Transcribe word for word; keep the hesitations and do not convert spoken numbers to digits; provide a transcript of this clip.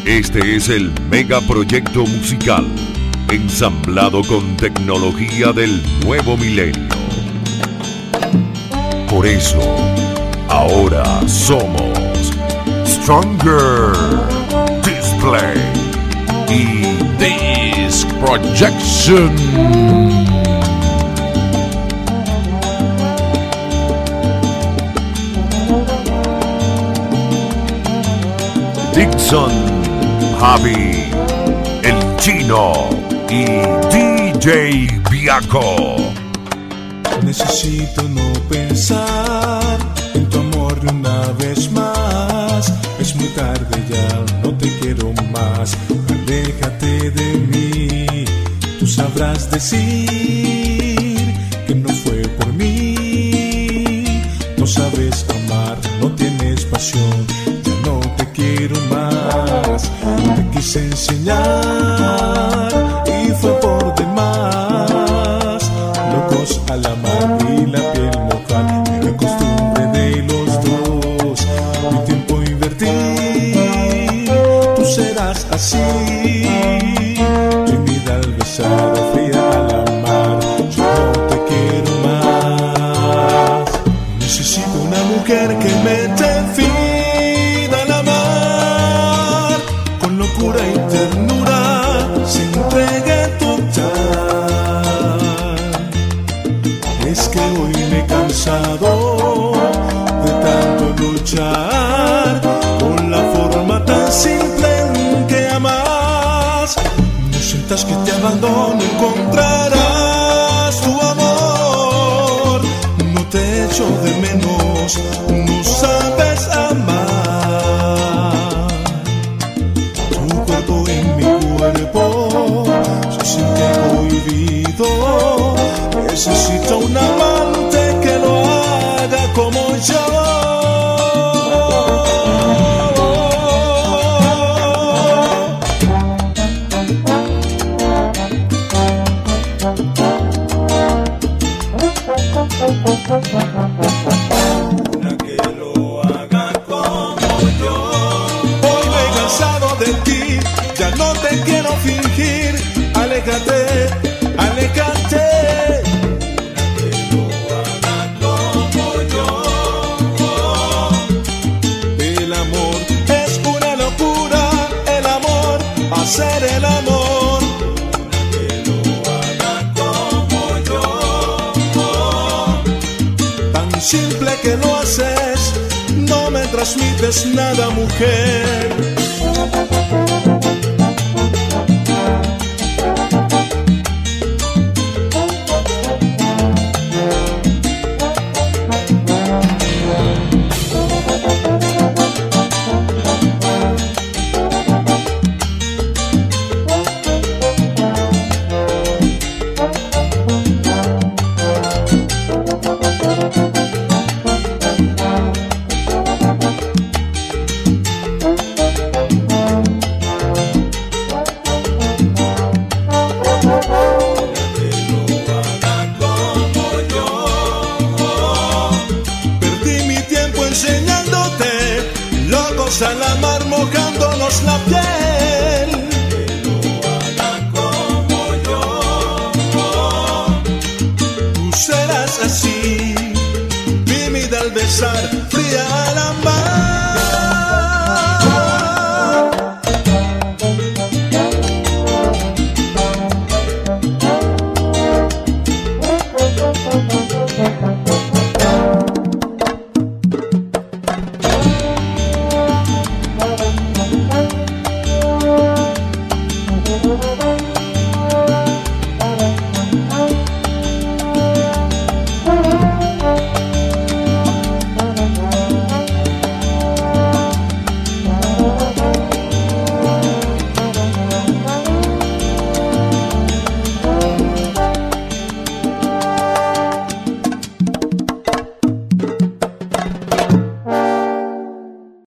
Este es el megaproyecto musical, ensamblado con tecnología del nuevo milenio. Por eso, ahora somos Stronger Display y Disc Projection. Dixon, Javi, El Chino y D J Viaco. Necesito no pensar en tu amor de una vez más. Es muy tarde ya, no te quiero más. Aléjate de mí. Tú sabrás decir que no fue por mí. No sabes amar, no tienes pasión. Ya no te quiero más. Te quise enseñar y fue por demás. Locos al amar y la piel mojar, era costumbre de los dos. Mi tiempo invertí, tú serás así. Tímida al besar, fría al amar, yo no te quiero más. Necesito una mujer que me dé vida al amar, con locura y ternura se entregue total. Es que hoy me he cansado de tanto luchar con la forma tan simple en que amas. No sientas que te abandono, encontrarás tu amor. No te echo de menos, no sabes amar. Tu cuerpo en mi cuerpo se siente prohibido. Necesito un amante que lo haga como yo. Una que lo haga como yo. Hoy me he cansado de ti, ya no te quiero fingir. Aléjate, aléjate. Hacer el amor, que lo haga como yo. Tan simple que lo haces, no me transmites nada, mujer. Al amar mojándonos la piel, que lo haga como yo. Tú serás así, tímida al besar, fría al amar.